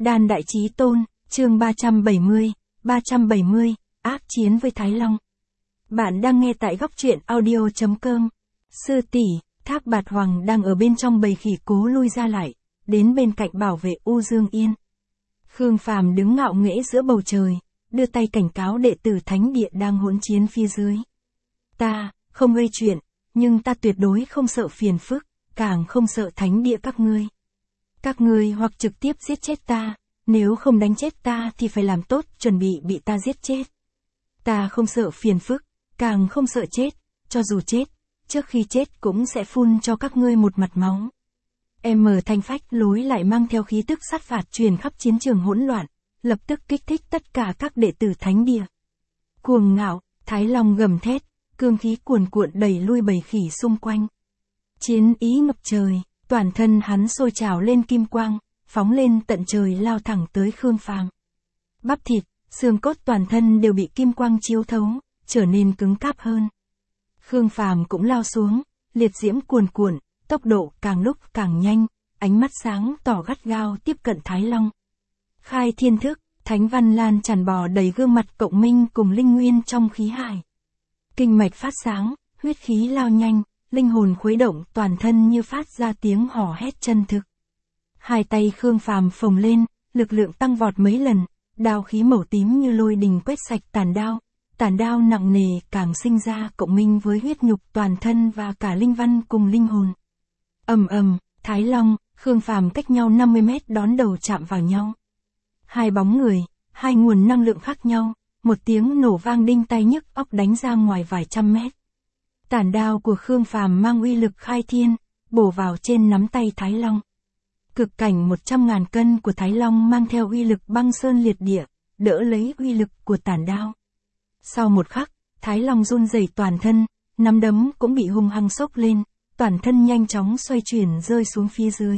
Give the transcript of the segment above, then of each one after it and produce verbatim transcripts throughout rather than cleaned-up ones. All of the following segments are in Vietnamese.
Đan Đại Chí Tôn, chương ba trăm bảy mươi, ba trăm bảy mươi, ác chiến với Thái Long. Bạn đang nghe tại góc truyện audio chấm com. Sư tỷ, Thác Bạt Hoàng đang ở bên trong bầy khỉ cố lui ra lại, đến bên cạnh bảo vệ U Dương Yên. Khương Phàm đứng ngạo nghễ giữa bầu trời, đưa tay cảnh cáo đệ tử thánh địa đang hỗn chiến phía dưới. Ta, không gây chuyện, nhưng ta tuyệt đối không sợ phiền phức, càng không sợ thánh địa các ngươi. Các ngươi hoặc trực tiếp giết chết ta, nếu không đánh chết ta thì phải làm tốt chuẩn bị bị ta giết chết. Ta không sợ phiền phức, càng không sợ chết, cho dù chết, trước khi chết cũng sẽ phun cho các ngươi một mặt máu. Em mở thanh phách lối lại mang theo khí tức sát phạt truyền khắp chiến trường hỗn loạn, lập tức kích thích tất cả các đệ tử thánh địa. Cuồng ngạo, Thái Long gầm thét, cương khí cuồn cuộn đẩy lui bầy khỉ xung quanh. Chiến ý ngập trời, toàn thân hắn sôi trào lên kim quang, phóng lên tận trời lao thẳng tới Khương Phàm. Bắp thịt, xương cốt toàn thân đều bị kim quang chiếu thấu, trở nên cứng cáp hơn. Khương Phàm cũng lao xuống, liệt diễm cuồn cuộn, tốc độ càng lúc càng nhanh, ánh mắt sáng tỏ gắt gao tiếp cận Thái Long. Khai thiên thức, thánh văn lan tràn bò đầy gương mặt cộng minh cùng linh nguyên trong khí hải. Kinh mạch phát sáng, huyết khí lao nhanh, linh hồn khuấy động toàn thân như phát ra tiếng hò hét chân thực. Hai tay Khương Phàm phồng lên, lực lượng tăng vọt mấy lần, đao khí màu tím như lôi đình quét sạch tàn đao. Tàn đao nặng nề càng sinh ra cộng minh với huyết nhục toàn thân và cả linh văn cùng linh hồn. Ầm ầm, Thái Long, Khương Phàm cách nhau năm mươi mét đón đầu chạm vào nhau. Hai bóng người, hai nguồn năng lượng khác nhau, một tiếng nổ vang đinh tai nhức óc đánh ra ngoài vài trăm mét. Tàn đao của Khương Phàm mang uy lực khai thiên, bổ vào trên nắm tay Thái Long. Cực cảnh một trăm ngàn cân của Thái Long mang theo uy lực băng sơn liệt địa, đỡ lấy uy lực của tàn đao. Sau một khắc, Thái Long run rẩy toàn thân, nắm đấm cũng bị hung hăng xốc lên, toàn thân nhanh chóng xoay chuyển rơi xuống phía dưới.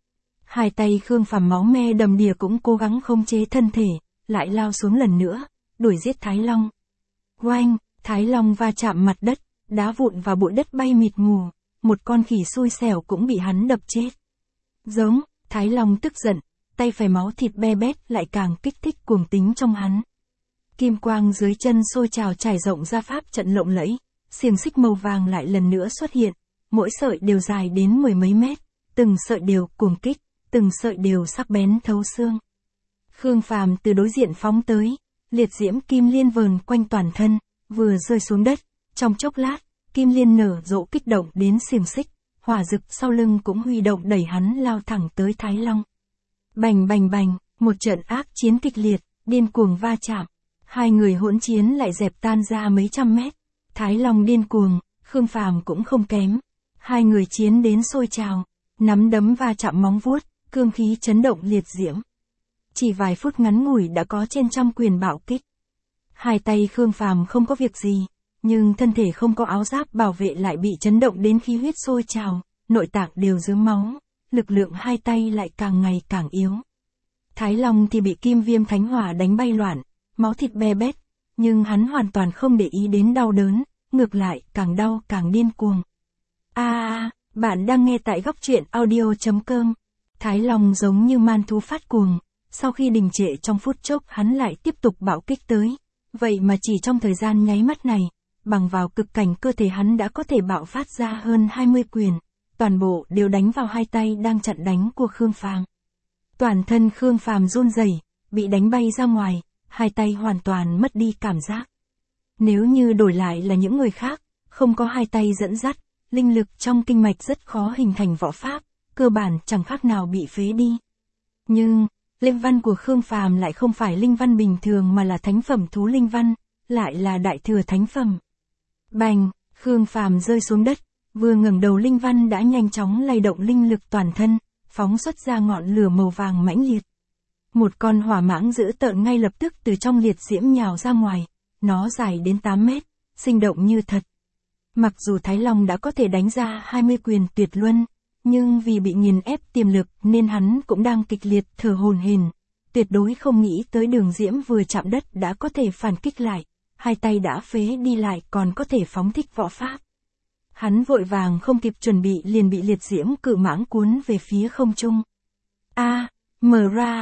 Hai tay Khương Phàm máu me đầm đìa cũng cố gắng khống chế thân thể, lại lao xuống lần nữa, đuổi giết Thái Long. Oanh, Thái Long va chạm mặt đất, đá vụn và bụi đất bay mịt mù, một con khỉ xui xẻo cũng bị hắn đập chết. Giống, Thái Long tức giận, tay phải máu thịt be bét lại càng kích thích cuồng tính trong hắn. Kim quang dưới chân sôi trào trải rộng ra pháp trận lộng lẫy, xiềng xích màu vàng lại lần nữa xuất hiện, mỗi sợi đều dài đến mười mấy mét, từng sợi đều cuồng kích, từng sợi đều sắc bén thấu xương. Khương Phàm từ đối diện phóng tới, liệt diễm kim liên vờn quanh toàn thân, vừa rơi xuống đất, trong chốc lát, kim liên nở rộ kích động đến xiềng xích, hỏa dực sau lưng cũng huy động đẩy hắn lao thẳng tới Thái Long. Bành bành bành, một trận ác chiến kịch liệt, điên cuồng va chạm. Hai người hỗn chiến lại dẹp tan ra mấy trăm mét. Thái Long điên cuồng, Khương Phàm cũng không kém. Hai người chiến đến sôi trào, nắm đấm va chạm móng vuốt, cương khí chấn động liệt diễm. Chỉ vài phút ngắn ngủi đã có trên trăm quyền bạo kích. Hai tay Khương Phàm không có việc gì, nhưng thân thể không có áo giáp bảo vệ lại bị chấn động đến khí huyết sôi trào, nội tạng đều rớm máu, lực lượng hai tay lại càng ngày càng yếu. Thái Long thì bị kim viêm thánh hỏa đánh bay loạn, máu thịt be bét, nhưng hắn hoàn toàn không để ý đến đau đớn, ngược lại càng đau càng điên cuồng. A à, bạn đang nghe tại góc truyện audio chấm com. Thái Long giống như man thú phát cuồng, sau khi đình trệ trong phút chốc hắn lại tiếp tục bạo kích tới, vậy mà chỉ trong thời gian nháy mắt này, bằng vào cực cảnh cơ thể hắn đã có thể bạo phát ra hơn hai mươi quyền, toàn bộ đều đánh vào hai tay đang chặn đánh của Khương Phàm. Toàn thân Khương Phàm run rẩy, bị đánh bay ra ngoài, hai tay hoàn toàn mất đi cảm giác. Nếu như đổi lại là những người khác, không có hai tay dẫn dắt, linh lực trong kinh mạch rất khó hình thành võ pháp, cơ bản chẳng khác nào bị phế đi. Nhưng, linh văn của Khương Phàm lại không phải linh văn bình thường mà là thánh phẩm thú linh văn, lại là đại thừa thánh phẩm. Bành, Khương Phàm rơi xuống đất, vừa ngẩng đầu linh văn đã nhanh chóng lay động linh lực toàn thân, phóng xuất ra ngọn lửa màu vàng mãnh liệt. Một con hỏa mãng dữ tợn ngay lập tức từ trong liệt diễm nhào ra ngoài, nó dài đến tám mét, sinh động như thật. Mặc dù Thái Long đã có thể đánh ra hai mươi quyền tuyệt luân, nhưng vì bị nghiền ép tiềm lực nên hắn cũng đang kịch liệt thở hổn hển, tuyệt đối không nghĩ tới đường diễm vừa chạm đất đã có thể phản kích lại, hai tay đã phế đi lại còn có thể phóng thích võ pháp. Hắn vội vàng không kịp chuẩn bị liền bị liệt diễm cự mãng cuốn về phía không trung. A, mở ra,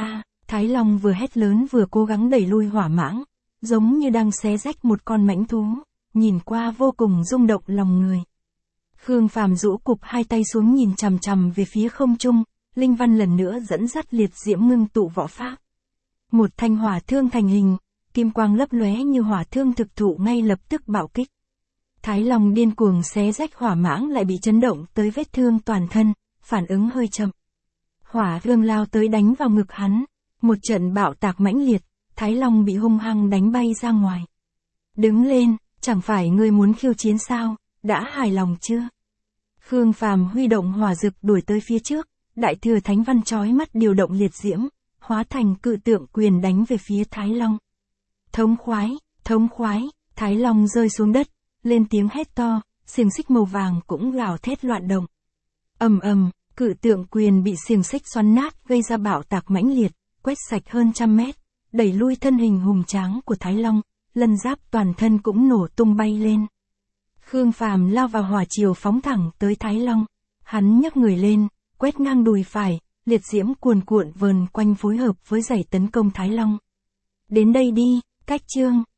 Thái Long vừa hét lớn vừa cố gắng đẩy lui hỏa mãng, giống như đang xé rách một con mãnh thú, nhìn qua vô cùng rung động lòng người. Khương Phàm rũ cụp hai tay xuống nhìn chằm chằm về phía không trung, Linh Văn lần nữa dẫn dắt liệt diễm ngưng tụ võ pháp. Một thanh hỏa thương thành hình, kim quang lấp lóe như hỏa thương thực thụ ngay lập tức bạo kích. Thái Long điên cuồng xé rách hỏa mãng lại bị chấn động tới vết thương toàn thân, phản ứng hơi chậm. Hỏa thương lao tới đánh vào ngực hắn, một trận bạo tạc mãnh liệt, Thái Long bị hung hăng đánh bay ra ngoài. Đứng lên, chẳng phải ngươi muốn khiêu chiến sao, đã hài lòng chưa? Khương Phàm huy động hỏa dực đuổi tới phía trước, đại thừa thánh văn chói mắt điều động liệt diễm, hóa thành cự tượng quyền đánh về phía Thái Long. Thống khoái, thống khoái, Thái Long rơi xuống đất, lên tiếng hét to, xiềng xích màu vàng cũng gào thét loạn động. Ầm ầm, cự tượng quyền bị xiềng xích xoắn nát gây ra bạo tạc mãnh liệt, quét sạch hơn trăm mét, đẩy lui thân hình hùng tráng của Thái Long, lân giáp toàn thân cũng nổ tung bay lên. Khương Phàm lao vào hỏa chiều phóng thẳng tới Thái Long, hắn nhấc người lên, quét ngang đùi phải, liệt diễm cuồn cuộn vờn quanh phối hợp với giày tấn công Thái Long. Đến đây đi, cách chương.